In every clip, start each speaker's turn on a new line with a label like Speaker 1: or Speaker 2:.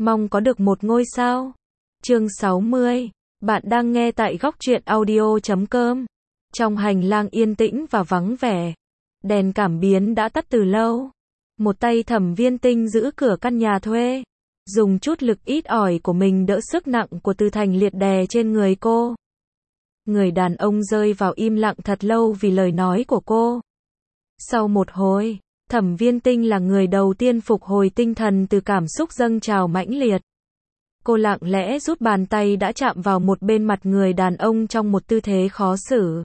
Speaker 1: Mong có được một ngôi sao. Chương 60. Bạn đang nghe tại góc truyện audio.com. Trong hành lang yên tĩnh và vắng vẻ, đèn cảm biến đã tắt từ lâu. Một tay Thẩm Viên Tinh giữ cửa căn nhà thuê, dùng chút lực ít ỏi của mình đỡ sức nặng của Từ Thành Liệt đè trên người cô. Người đàn ông rơi vào im lặng thật lâu vì lời nói của cô. Sau một hồi, Thẩm Viên Tinh là người đầu tiên phục hồi tinh thần từ cảm xúc dâng trào mãnh liệt. Cô lặng lẽ rút bàn tay đã chạm vào một bên mặt người đàn ông trong một tư thế khó xử.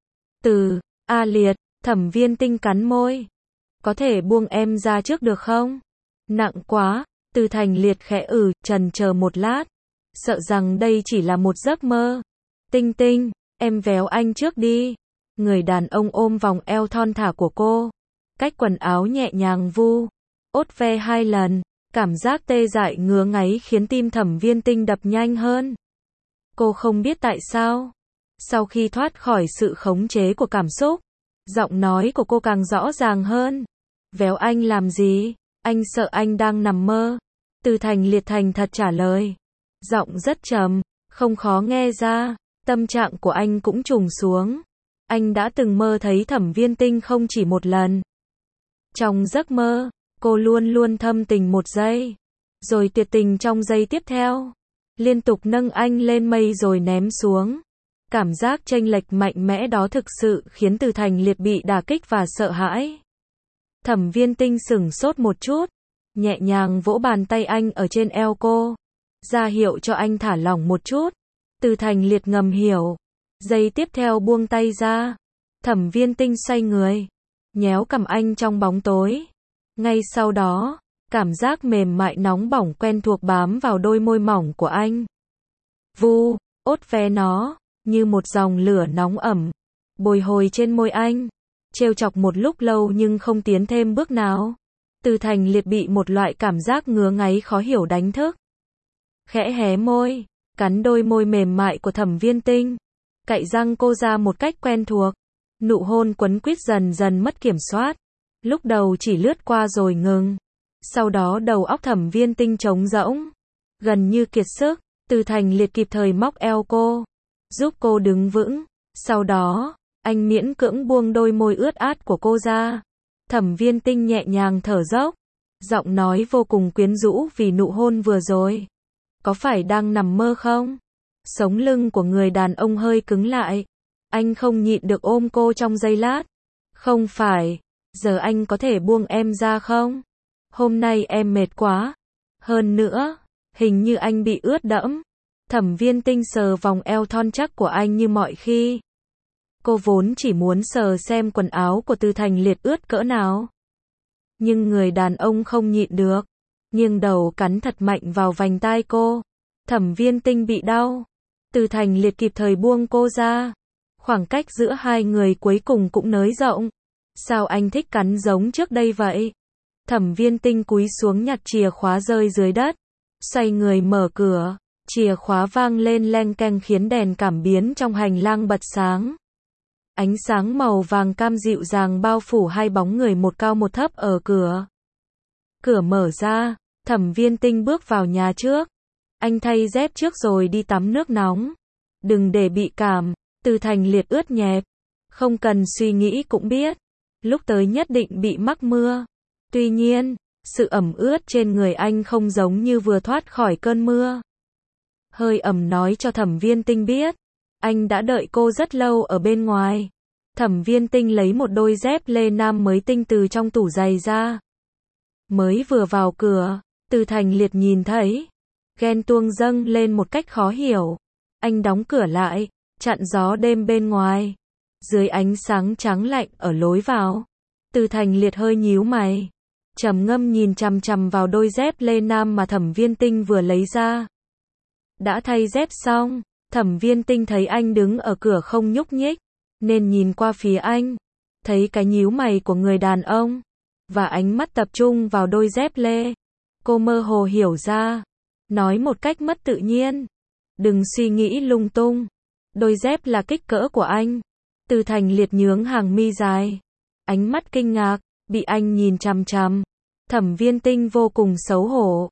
Speaker 1: Liệt, Thẩm Viên Tinh cắn môi. Có thể buông em ra trước được không? Nặng quá, Từ Thành Liệt khẽ chần chờ một lát. Sợ rằng đây chỉ là một giấc mơ. Tinh Tinh, em véo anh trước đi. Người đàn ông ôm vòng eo thon thả của cô. Cách quần áo nhẹ nhàng ốt ve 2 lần. Cảm giác tê dại ngứa ngáy khiến tim Thẩm Viên Tinh đập nhanh hơn. Cô không biết tại sao. Sau khi thoát khỏi sự khống chế của cảm xúc, giọng nói của cô càng rõ ràng hơn. Véo anh làm gì? Anh sợ anh đang nằm mơ. Từ Thành Liệt thành thật trả lời. Giọng rất trầm, không khó nghe ra. Tâm trạng của anh cũng trùng xuống. Anh đã từng mơ thấy Thẩm Viên Tinh không chỉ một lần. Trong giấc mơ, cô luôn luôn thâm tình một giây, rồi tuyệt tình trong giây tiếp theo. Liên tục nâng anh lên mây rồi ném xuống. Cảm giác chênh lệch mạnh mẽ đó thực sự khiến Từ Thành Liệt bị đả kích và sợ hãi. Thẩm Viên Tinh sửng sốt một chút, nhẹ nhàng vỗ bàn tay anh ở trên eo cô, ra hiệu cho anh thả lỏng một chút. Từ Thành Liệt ngầm hiểu. Giây tiếp theo buông tay ra. Thẩm Viên Tinh xoay người, nhéo cằm anh trong bóng tối. Ngay sau đó, cảm giác mềm mại nóng bỏng quen thuộc bám vào đôi môi mỏng của anh. Ốt ve nó, như một dòng lửa nóng ẩm, bồi hồi trên môi anh. Trêu chọc một lúc lâu nhưng không tiến thêm bước nào. Từ Thành Liệt bị một loại cảm giác ngứa ngáy khó hiểu đánh thức. Khẽ hé môi, cắn đôi môi mềm mại của Thẩm Viên Tinh. Cạy răng cô ra một cách quen thuộc. Nụ hôn quấn quýt dần dần mất kiểm soát. Lúc đầu chỉ lướt qua rồi ngừng. Sau đó đầu óc Thẩm Viên Tinh trống rỗng, gần như kiệt sức. Từ Thành Liệt kịp thời móc eo cô, giúp cô đứng vững. Sau đó, anh miễn cưỡng buông đôi môi ướt át của cô ra. Thẩm Viên Tinh nhẹ nhàng thở dốc, giọng nói vô cùng quyến rũ vì nụ hôn vừa rồi. Có phải đang nằm mơ không? Sống lưng của người đàn ông hơi cứng lại. Anh không nhịn được ôm cô trong giây lát. Không phải. Giờ anh có thể buông em ra không? Hôm nay em mệt quá. Hơn nữa, hình như anh bị ướt đẫm. Thẩm Viên Tinh sờ vòng eo thon chắc của anh như mọi khi. Cô vốn chỉ muốn sờ xem quần áo của Từ Thành Liệt ướt cỡ nào. Nhưng người đàn ông không nhịn được, nghiêng đầu cắn thật mạnh vào vành tai cô. Thẩm Viên Tinh bị đau. Từ Thành Liệt kịp thời buông cô ra. Khoảng cách giữa hai người cuối cùng cũng nới rộng. Sao anh thích cắn giống trước đây vậy? Thẩm Viên Tinh cúi xuống nhặt chìa khóa rơi dưới đất. Xoay người mở cửa. Chìa khóa vang lên leng keng khiến đèn cảm biến trong hành lang bật sáng. Ánh sáng màu vàng cam dịu dàng bao phủ hai bóng người một cao một thấp ở cửa. Cửa mở ra, Thẩm Viên Tinh bước vào nhà trước. Anh thay dép trước rồi đi tắm nước nóng. Đừng để bị cảm. Từ Thành Liệt ướt nhẹp. Không cần suy nghĩ cũng biết. Lúc tới nhất định bị mắc mưa. Tuy nhiên, sự ẩm ướt trên người anh không giống như vừa thoát khỏi cơn mưa. Hơi ẩm nói cho Thẩm Viên Tinh biết. Anh đã đợi cô rất lâu ở bên ngoài. Thẩm Viên Tinh lấy một đôi dép lê nam mới tinh từ trong tủ giày ra. Mới vừa vào cửa, Từ Thành Liệt nhìn thấy. Ghen tuông dâng lên một cách khó hiểu. Anh đóng cửa lại, chặn gió đêm bên ngoài. Dưới ánh sáng trắng lạnh ở lối vào, Từ Thành Liệt hơi nhíu mày, trầm ngâm nhìn chằm chằm vào đôi dép lê nam mà Thẩm Viên Tinh vừa lấy ra. Đã thay dép xong, Thẩm Viên Tinh thấy anh đứng ở cửa không nhúc nhích, nên nhìn qua phía anh, thấy cái nhíu mày của người đàn ông, và ánh mắt tập trung vào đôi dép lê. Cô mơ hồ hiểu ra, nói một cách mất tự nhiên. Đừng suy nghĩ lung tung. Đôi dép là kích cỡ của anh. Từ Thành Liệt nhướng hàng mi dài. Ánh mắt kinh ngạc, bị anh nhìn chằm chằm. Thẩm Viên Tinh vô cùng xấu hổ.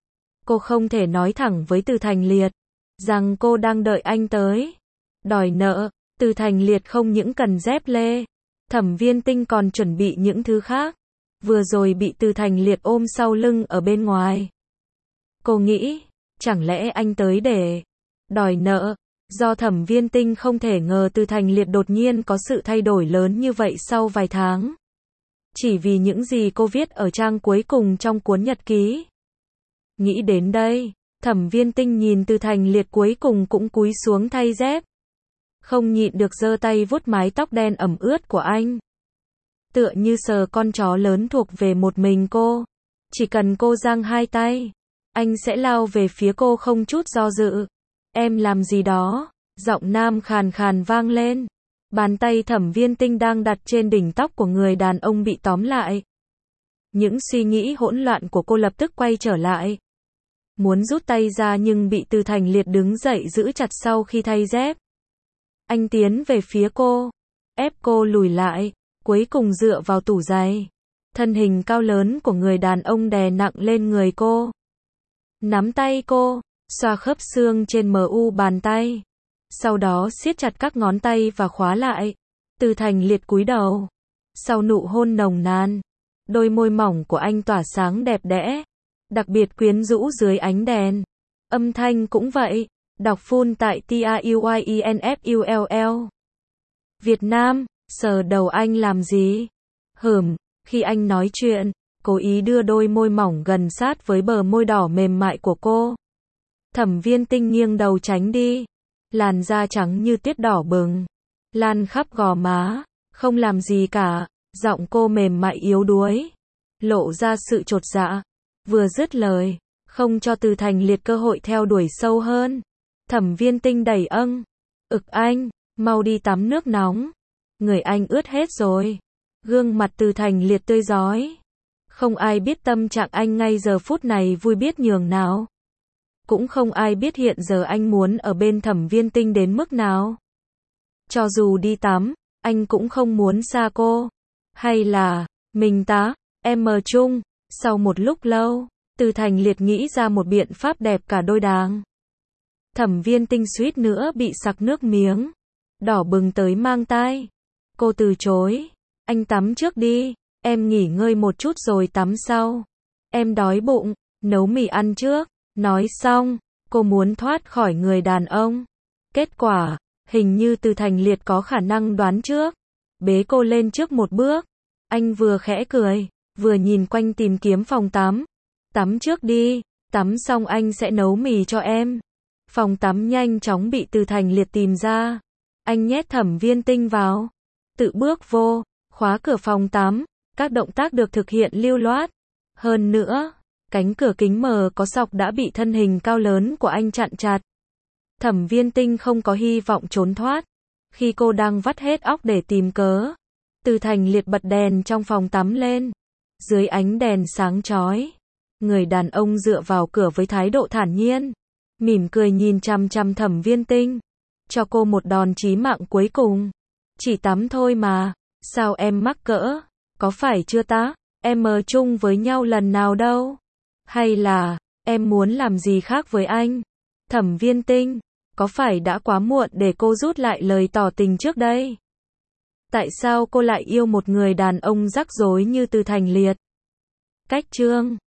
Speaker 1: Cô không thể nói thẳng với Từ Thành Liệt rằng cô đang đợi anh tới. Đòi nợ, Từ Thành Liệt không những cần dép lê, Thẩm Viên Tinh còn chuẩn bị những thứ khác. Vừa rồi bị Từ Thành Liệt ôm sau lưng ở bên ngoài. Cô nghĩ, chẳng lẽ anh tới để đòi nợ? Do Thẩm Viên Tinh không thể ngờ Từ Thành Liệt đột nhiên có sự thay đổi lớn như vậy sau vài tháng. Chỉ vì những gì cô viết ở trang cuối cùng trong cuốn nhật ký. Nghĩ đến đây, Thẩm Viên Tinh nhìn Từ Thành Liệt cuối cùng cũng cúi xuống thay dép. Không nhịn được giơ tay vuốt mái tóc đen ẩm ướt của anh. Tựa như sờ con chó lớn thuộc về một mình cô. Chỉ cần cô giang hai tay, anh sẽ lao về phía cô không chút do dự. Em làm gì đó? Giọng nam khàn khàn vang lên. Bàn tay Thẩm Viên Tinh đang đặt trên đỉnh tóc của người đàn ông bị tóm lại. Những suy nghĩ hỗn loạn của cô lập tức quay trở lại. Muốn rút tay ra nhưng bị Từ Thành Liệt đứng dậy giữ chặt sau khi thay dép. Anh tiến về phía cô, ép cô lùi lại, cuối cùng dựa vào tủ giày. Thân hình cao lớn của người đàn ông đè nặng lên người cô. Nắm tay cô, xoa khớp xương trên mu bàn tay. Sau đó siết chặt các ngón tay và khóa lại. Từ Thành Liệt cúi đầu. Sau nụ hôn nồng nàn, đôi môi mỏng của anh tỏa sáng đẹp đẽ, đặc biệt quyến rũ dưới ánh đèn. Âm thanh cũng vậy. Đọc full tại TAUYINFULL. Việt Nam, sờ đầu anh làm gì? Khi anh nói chuyện, cố ý đưa đôi môi mỏng gần sát với bờ môi đỏ mềm mại của cô. Thẩm Viên Tinh nghiêng đầu tránh đi. Làn da trắng như tuyết đỏ bừng, lan khắp gò má. Không làm gì cả. Giọng cô mềm mại yếu đuối, lộ ra sự chột dạ. Vừa dứt lời, không cho Từ Thành Liệt cơ hội theo đuổi sâu hơn. Thẩm Viên Tinh đẩy anh, mau đi tắm nước nóng. Người anh ướt hết rồi. Gương mặt Từ Thành Liệt tươi rói. Không ai biết tâm trạng anh ngay giờ phút này vui biết nhường nào. Cũng không ai biết hiện giờ anh muốn ở bên Thẩm Viên Tinh đến mức nào. Cho dù đi tắm, anh cũng không muốn xa cô. Hay là, mình em ở chung. Sau một lúc lâu, Từ Thành Liệt nghĩ ra một biện pháp đẹp cả đôi đàng. Thẩm Viên Tinh suýt nữa bị sặc nước miếng, đỏ bừng tới mang tai. Cô từ chối. Anh tắm trước đi, em nghỉ ngơi một chút rồi tắm sau. Em đói bụng, nấu mì ăn trước. Nói xong, cô muốn thoát khỏi người đàn ông. Kết quả, hình như Từ Thành Liệt có khả năng đoán trước. Bế cô lên trước một bước. Anh vừa khẽ cười, vừa nhìn quanh tìm kiếm phòng tắm. Tắm trước đi, tắm xong anh sẽ nấu mì cho em. Phòng tắm nhanh chóng bị Từ Thành Liệt tìm ra. Anh nhét Thẩm Viên Tinh vào, tự bước vô, khóa cửa phòng tắm. Các động tác được thực hiện lưu loát. Hơn nữa, cánh cửa kính mờ có sọc đã bị thân hình cao lớn của anh chặn chặt. Thẩm Viên Tinh không có hy vọng trốn thoát. Khi cô đang vắt hết óc để tìm cớ, Từ Thành Liệt bật đèn trong phòng tắm lên. Dưới ánh đèn sáng chói, người đàn ông dựa vào cửa với thái độ thản nhiên, mỉm cười nhìn chằm chằm Thẩm Viên Tinh. Cho cô một đòn chí mạng cuối cùng. Chỉ tắm thôi mà, sao em mắc cỡ? Có phải chưa em ở chung với nhau lần nào đâu? Hay là, em muốn làm gì khác với anh? Thẩm Viên Tinh, có phải đã quá muộn để cô rút lại lời tỏ tình trước đây? Tại sao cô lại yêu một người đàn ông rắc rối như Từ Thành Liệt? Cách chương